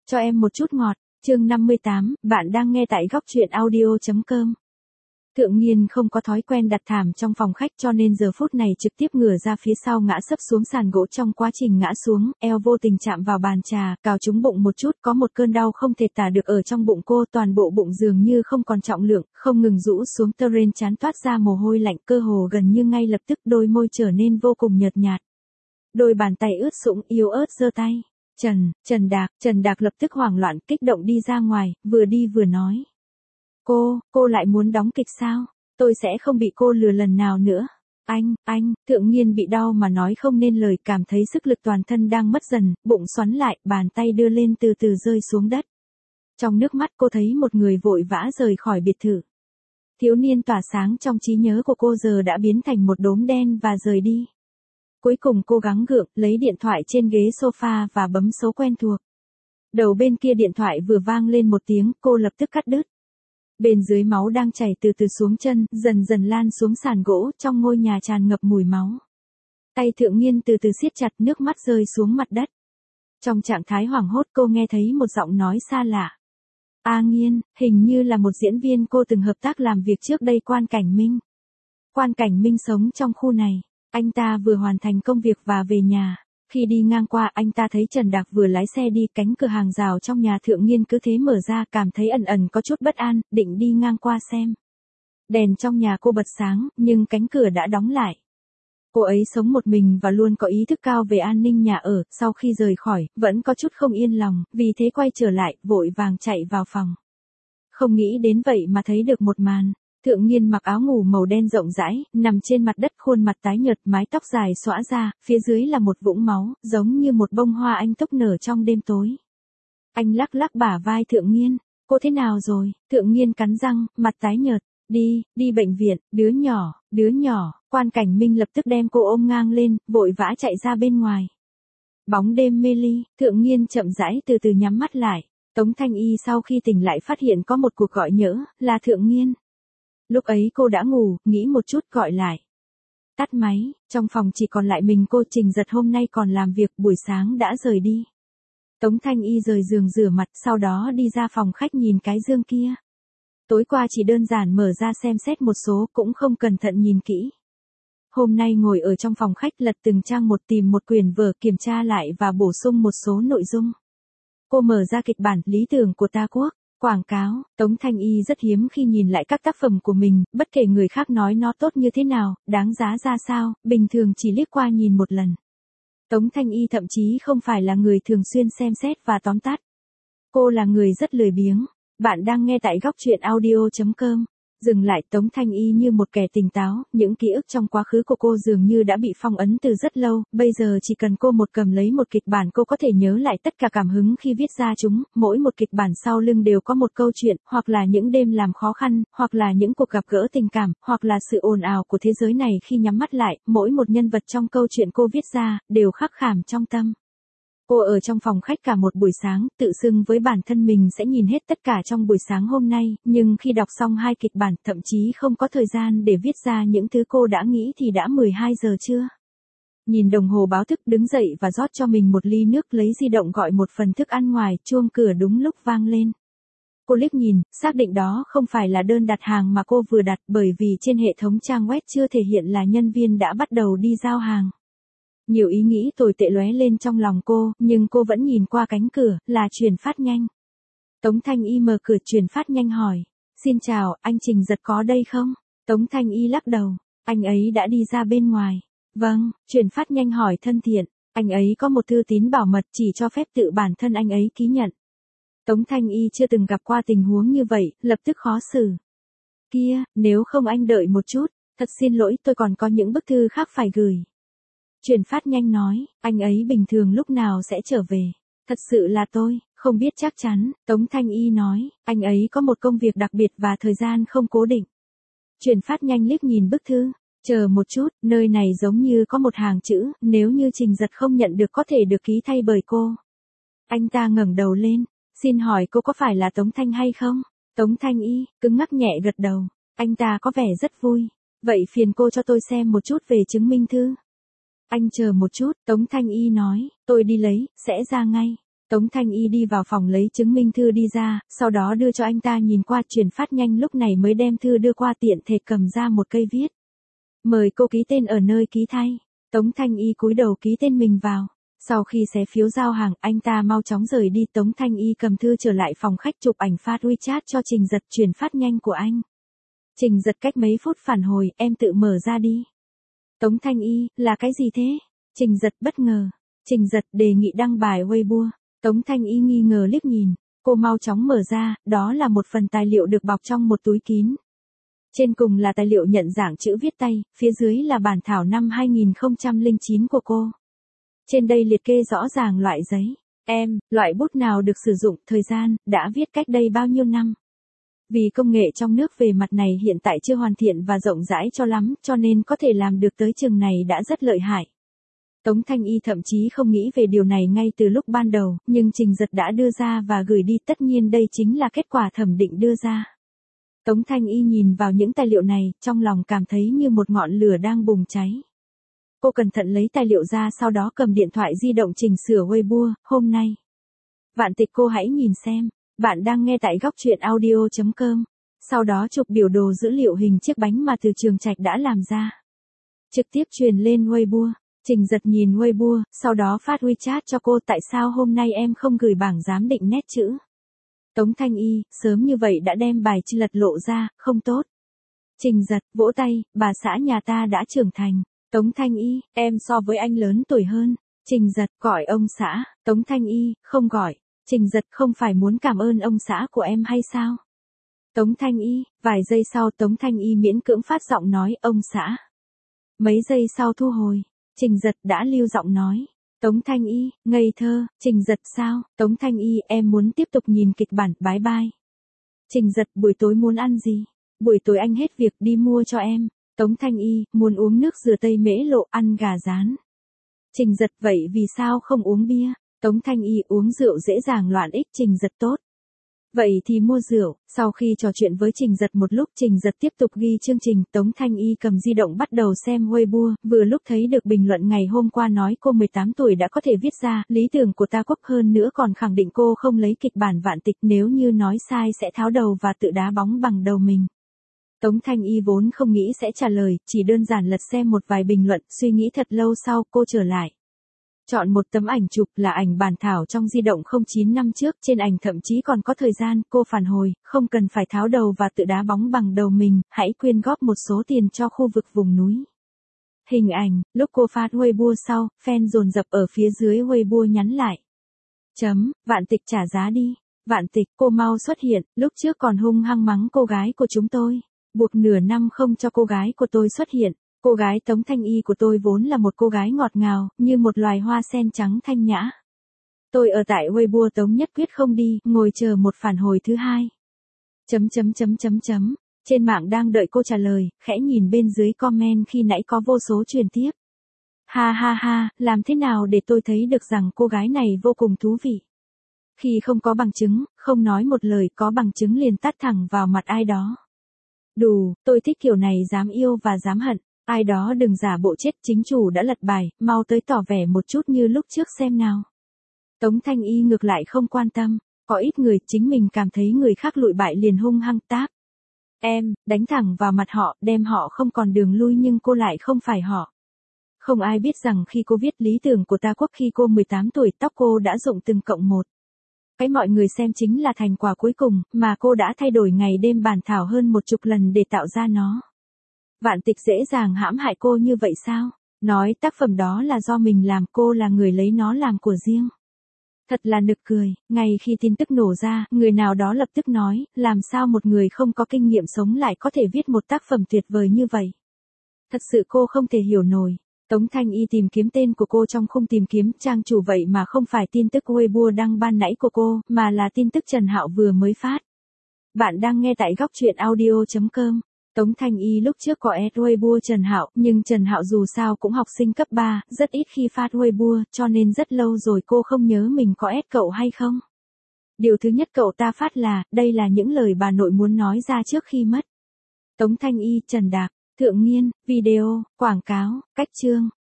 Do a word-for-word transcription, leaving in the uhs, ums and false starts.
Cho em một chút ngọt, chương năm mươi tám, bạn đang nghe tại góc truyện audio.com. Thượng Nghiên không có thói quen đặt thảm trong phòng khách cho nên giờ phút này trực tiếp ngửa ra phía sau ngã sấp xuống sàn gỗ. Trong quá trình ngã xuống, eo vô tình chạm vào bàn trà, cào trúng bụng một chút, có một cơn đau không thể tả được ở trong bụng cô, toàn bộ bụng dường như không còn trọng lượng, không ngừng rũ xuống, tơ rên trán toát ra mồ hôi lạnh, cơ hồ gần như ngay lập tức đôi môi trở nên vô cùng nhợt nhạt. Đôi bàn tay ướt sũng yếu ớt giơ tay. Trần, Trần Đạc, Trần Đạc lập tức hoảng loạn, kích động đi ra ngoài, vừa đi vừa nói. Cô, cô lại muốn đóng kịch sao? Tôi sẽ không bị cô lừa lần nào nữa. Anh, anh, Thượng Nghiên bị đau mà nói không nên lời, cảm thấy sức lực toàn thân đang mất dần, bụng xoắn lại, bàn tay đưa lên từ từ rơi xuống đất. Trong nước mắt cô thấy một người vội vã rời khỏi biệt thự. Thiếu niên tỏa sáng trong trí nhớ của cô giờ đã biến thành một đốm đen và rời đi. Cuối cùng cô gắng gượng, lấy điện thoại trên ghế sofa và bấm số quen thuộc. Đầu bên kia điện thoại vừa vang lên một tiếng, cô lập tức cắt đứt. Bên dưới máu đang chảy từ từ xuống chân, dần dần lan xuống sàn gỗ, trong ngôi nhà tràn ngập mùi máu. Tay Thượng Nghiên từ từ siết chặt, nước mắt rơi xuống mặt đất. Trong trạng thái hoảng hốt cô nghe thấy một giọng nói xa lạ. A Nghiên, hình như là một diễn viên cô từng hợp tác làm việc trước đây. Quan Cảnh Minh. Quan Cảnh Minh sống trong khu này. Anh ta vừa hoàn thành công việc và về nhà. Khi đi ngang qua, anh ta thấy Trần Đạc vừa lái xe đi, cánh cửa hàng rào trong nhà Thượng Nghiên cứ thế mở ra, cảm thấy ẩn ẩn có chút bất an, định đi ngang qua xem. Đèn trong nhà cô bật sáng, nhưng cánh cửa đã đóng lại. Cô ấy sống một mình và luôn có ý thức cao về an ninh nhà ở, sau khi rời khỏi, vẫn có chút không yên lòng, vì thế quay trở lại, vội vàng chạy vào phòng. Không nghĩ đến vậy mà thấy được một màn. Thượng Nghiên mặc áo ngủ màu đen rộng rãi, nằm trên mặt đất, khuôn mặt tái nhợt, mái tóc dài xõa ra, phía dưới là một vũng máu, giống như một bông hoa anh túc nở trong đêm tối. Anh lắc lắc bả vai Thượng Nghiên, cô thế nào rồi? Thượng Nghiên cắn răng, mặt tái nhợt, đi, đi bệnh viện, đứa nhỏ, đứa nhỏ. Quan Cảnh Minh lập tức đem cô ôm ngang lên, vội vã chạy ra bên ngoài. Bóng đêm mê ly, Thượng Nghiên chậm rãi từ từ nhắm mắt lại. Tống Thanh Y sau khi tỉnh lại phát hiện có một cuộc gọi nhỡ, là Thượng Nghiên. Lúc ấy cô đã ngủ, nghĩ một chút gọi lại. Tắt máy, trong phòng chỉ còn lại mình cô. Trình Giật hôm nay còn làm việc, buổi sáng đã rời đi. Tống Thanh Y rời giường rửa mặt, sau đó đi ra phòng khách nhìn cái dương kia. Tối qua chỉ đơn giản mở ra xem xét một số, cũng không cẩn thận nhìn kỹ. Hôm nay ngồi ở trong phòng khách lật từng trang một, tìm một quyển vở, kiểm tra lại và bổ sung một số nội dung. Cô mở ra kịch bản lý tưởng của Ta Quốc. Quảng cáo, Tống Thanh Y rất hiếm khi nhìn lại các tác phẩm của mình, bất kể người khác nói nó tốt như thế nào, đáng giá ra sao, bình thường chỉ liếc qua nhìn một lần. Tống Thanh Y thậm chí không phải là người thường xuyên xem xét và tóm tắt. Cô là người rất lười biếng. Bạn đang nghe tại góc truyện audio.com. Dừng lại, Tống Thanh Y như một kẻ tỉnh táo, những ký ức trong quá khứ của cô dường như đã bị phong ấn từ rất lâu, bây giờ chỉ cần cô một cầm lấy một kịch bản cô có thể nhớ lại tất cả cảm hứng khi viết ra chúng, mỗi một kịch bản sau lưng đều có một câu chuyện, hoặc là những đêm làm khó khăn, hoặc là những cuộc gặp gỡ tình cảm, hoặc là sự ồn ào của thế giới này khi nhắm mắt lại, mỗi một nhân vật trong câu chuyện cô viết ra, đều khắc khảm trong tâm. Cô ở trong phòng khách cả một buổi sáng, tự xưng với bản thân mình sẽ nhìn hết tất cả trong buổi sáng hôm nay, nhưng khi đọc xong hai kịch bản, thậm chí không có thời gian để viết ra những thứ cô đã nghĩ thì đã mười hai giờ trưa. Nhìn đồng hồ báo thức, đứng dậy và rót cho mình một ly nước, lấy di động gọi một phần thức ăn ngoài, chuông cửa đúng lúc vang lên. Cô liếc nhìn, xác định đó không phải là đơn đặt hàng mà cô vừa đặt, bởi vì trên hệ thống trang web chưa thể hiện là nhân viên đã bắt đầu đi giao hàng. Nhiều ý nghĩ tồi tệ lóe lên trong lòng cô, nhưng cô vẫn nhìn qua cánh cửa, là chuyển phát nhanh. Tống Thanh Y mở cửa chuyển phát nhanh hỏi. Xin chào, anh Trình Giật có đây không? Tống Thanh Y lắc đầu. Anh ấy đã đi ra bên ngoài. Vâng, chuyển phát nhanh hỏi thân thiện. Anh ấy có một thư tín bảo mật, chỉ cho phép tự bản thân anh ấy ký nhận. Tống Thanh Y chưa từng gặp qua tình huống như vậy, lập tức khó xử. Kia, nếu không anh đợi một chút. Thật xin lỗi, tôi còn có những bức thư khác phải gửi. Chuyển phát nhanh nói, anh ấy bình thường lúc nào sẽ trở về? Thật sự là tôi, không biết chắc chắn. Tống Thanh Y nói, anh ấy có một công việc đặc biệt và thời gian không cố định. Chuyển phát nhanh liếc nhìn bức thư, chờ một chút, nơi này giống như có một hàng chữ, nếu như Trình Giật không nhận được có thể được ký thay bởi cô. Anh ta ngẩng đầu lên, xin hỏi cô có phải là Tống Thanh hay không? Tống Thanh Y, cứng ngắc nhẹ gật đầu, anh ta có vẻ rất vui. Vậy phiền cô cho tôi xem một chút về chứng minh thư. Anh chờ một chút, Tống Thanh Y nói, tôi đi lấy, sẽ ra ngay. Tống Thanh Y đi vào phòng lấy chứng minh thư đi ra, sau đó đưa cho anh ta nhìn qua, truyền phát nhanh lúc này mới đem thư đưa qua, tiện thể cầm ra một cây viết. Mời cô ký tên ở nơi ký thay. Tống Thanh Y cúi đầu ký tên mình vào. Sau khi xé phiếu giao hàng, anh ta mau chóng rời đi. Tống Thanh Y cầm thư trở lại phòng khách chụp ảnh phát WeChat cho Trình Giật, truyền phát nhanh của anh. Trình Giật cách mấy phút phản hồi, em tự mở ra đi. Tống Thanh Y, là cái gì thế? Trình Giật bất ngờ. Trình Giật đề nghị đăng bài Weibo. Tống Thanh Y nghi ngờ liếc nhìn. Cô mau chóng mở ra, đó là một phần tài liệu được bọc trong một túi kín. Trên cùng là tài liệu nhận dạng chữ viết tay, phía dưới là bản thảo năm hai nghìn không trăm lẻ chín của cô. Trên đây liệt kê rõ ràng loại giấy, em, loại bút nào được sử dụng, thời gian, đã viết cách đây bao nhiêu năm. Vì công nghệ trong nước về mặt này hiện tại chưa hoàn thiện và rộng rãi cho lắm, cho nên có thể làm được tới chừng này đã rất lợi hại. Tống Thanh Y thậm chí không nghĩ về điều này ngay từ lúc ban đầu, nhưng Trình Giật đã đưa ra và gửi đi, tất nhiên đây chính là kết quả thẩm định đưa ra. Tống Thanh Y nhìn vào những tài liệu này, trong lòng cảm thấy như một ngọn lửa đang bùng cháy. Cô cẩn thận lấy tài liệu ra, sau đó cầm điện thoại di động chỉnh sửa Weibo, hôm nay. Vạn Tịch, cô hãy nhìn xem, bạn đang nghe tại góc truyện audio chấm com. Sau đó chụp biểu đồ dữ liệu hình chiếc bánh mà từ Trường Trạch đã làm ra. Trực tiếp truyền lên Weibo. Trình Giật nhìn Weibo, sau đó phát WeChat cho cô, tại sao hôm nay em không gửi bảng giám định nét chữ? Tống Thanh Y, sớm như vậy đã đem bài chi lật lộ ra, không tốt. Trình Giật, vỗ tay, bà xã nhà ta đã trưởng thành. Tống Thanh Y, em so với anh lớn tuổi hơn. Trình Giật, gọi ông xã. Tống Thanh Y, không gọi. Trình Giật, không phải muốn cảm ơn ông xã của em hay sao? Tống Thanh Y, vài giây sau Tống Thanh Y miễn cưỡng phát giọng nói, ông xã. Mấy giây sau thu hồi. Trình Giật đã lưu giọng nói. Tống Thanh Y, ngây thơ. Trình Giật, sao? Tống Thanh Y, em muốn tiếp tục nhìn kịch bản, bái bai. Trình Giật, buổi tối muốn ăn gì? Buổi tối anh hết việc đi mua cho em. Tống Thanh Y, muốn uống nước dừa tây mễ lộ, ăn gà rán. Trình Giật, vậy vì sao không uống bia? Tống Thanh Y, uống rượu dễ dàng loạn ích. Trình Giật, tốt. Vậy thì mua rượu. Sau khi trò chuyện với Trình Giật một lúc, Trình Giật tiếp tục ghi chương trình. Tống Thanh Y cầm di động bắt đầu xem Weibo, vừa lúc thấy được bình luận ngày hôm qua nói cô mười tám tuổi đã có thể viết ra lý tưởng của ta quốc, hơn nữa còn khẳng định cô không lấy kịch bản Vạn Tịch, nếu như nói sai sẽ tháo đầu và tự đá bóng bằng đầu mình. Tống Thanh Y vốn không nghĩ sẽ trả lời, chỉ đơn giản lật xem một vài bình luận, suy nghĩ thật lâu sau cô trở lại. Chọn một tấm ảnh chụp là ảnh bản thảo trong di động không chín năm trước, trên ảnh thậm chí còn có thời gian, cô phản hồi, không cần phải tháo đầu và tự đá bóng bằng đầu mình, hãy quyên góp một số tiền cho khu vực vùng núi. Hình ảnh, lúc cô phát Weibo sau, fan dồn dập ở phía dưới Weibo nhắn lại. Chấm, Vạn Tịch trả giá đi. Vạn Tịch, cô mau xuất hiện, lúc trước còn hung hăng mắng cô gái của chúng tôi. Buộc nửa năm không cho cô gái của tôi xuất hiện. Cô gái Tống Thanh Y của tôi vốn là một cô gái ngọt ngào, như một loài hoa sen trắng thanh nhã. Tôi ở tại Weibo Tống nhất quyết không đi, ngồi chờ một phản hồi thứ hai. Chấm chấm chấm chấm chấm. Trên mạng đang đợi cô trả lời, khẽ nhìn bên dưới comment khi nãy có vô số truyền tiếp. Ha ha ha, làm thế nào để tôi thấy được rằng cô gái này vô cùng thú vị. Khi không có bằng chứng, không nói một lời, có bằng chứng liền tát thẳng vào mặt ai đó. Đù, tôi thích kiểu này, dám yêu và dám hận. Ai đó đừng giả bộ chết, chính chủ đã lật bài, mau tới tỏ vẻ một chút như lúc trước xem nào. Tống Thanh Y ngược lại không quan tâm, có ít người chính mình cảm thấy người khác lụi bại liền hung hăng táp. Em, đánh thẳng vào mặt họ, đem họ không còn đường lui, nhưng cô lại không phải họ. Không ai biết rằng khi cô viết lý tưởng của ta quốc khi cô mười tám tuổi, tóc cô đã rụng từng cộng một. Cái mọi người xem chính là thành quả cuối cùng, mà cô đã thay đổi ngày đêm bản thảo hơn một chục lần để tạo ra nó. Vạn Tịch dễ dàng hãm hại cô như vậy sao? Nói tác phẩm đó là do mình làm, cô là người lấy nó làm của riêng. Thật là nực cười, ngay khi tin tức nổ ra, người nào đó lập tức nói, làm sao một người không có kinh nghiệm sống lại có thể viết một tác phẩm tuyệt vời như vậy? Thật sự cô không thể hiểu nổi. Tống Thanh Y tìm kiếm tên của cô trong khung tìm kiếm trang chủ, vậy mà không phải tin tức Weibo đăng ban nãy của cô, mà là tin tức Trần Hạo vừa mới phát. Bạn đang nghe tại góc truyện audio chấm com. Tống Thanh Y lúc trước có add Weibo Trần Hạo, nhưng Trần Hạo dù sao cũng học sinh cấp ba, rất ít khi phát Weibo, cho nên rất lâu rồi cô không nhớ mình có add cậu hay không. Điều thứ nhất cậu ta phát là, đây là những lời bà nội muốn nói ra trước khi mất. Tống Thanh Y, Trần Đạc, Thượng Nghiên, video, quảng cáo, cách chương.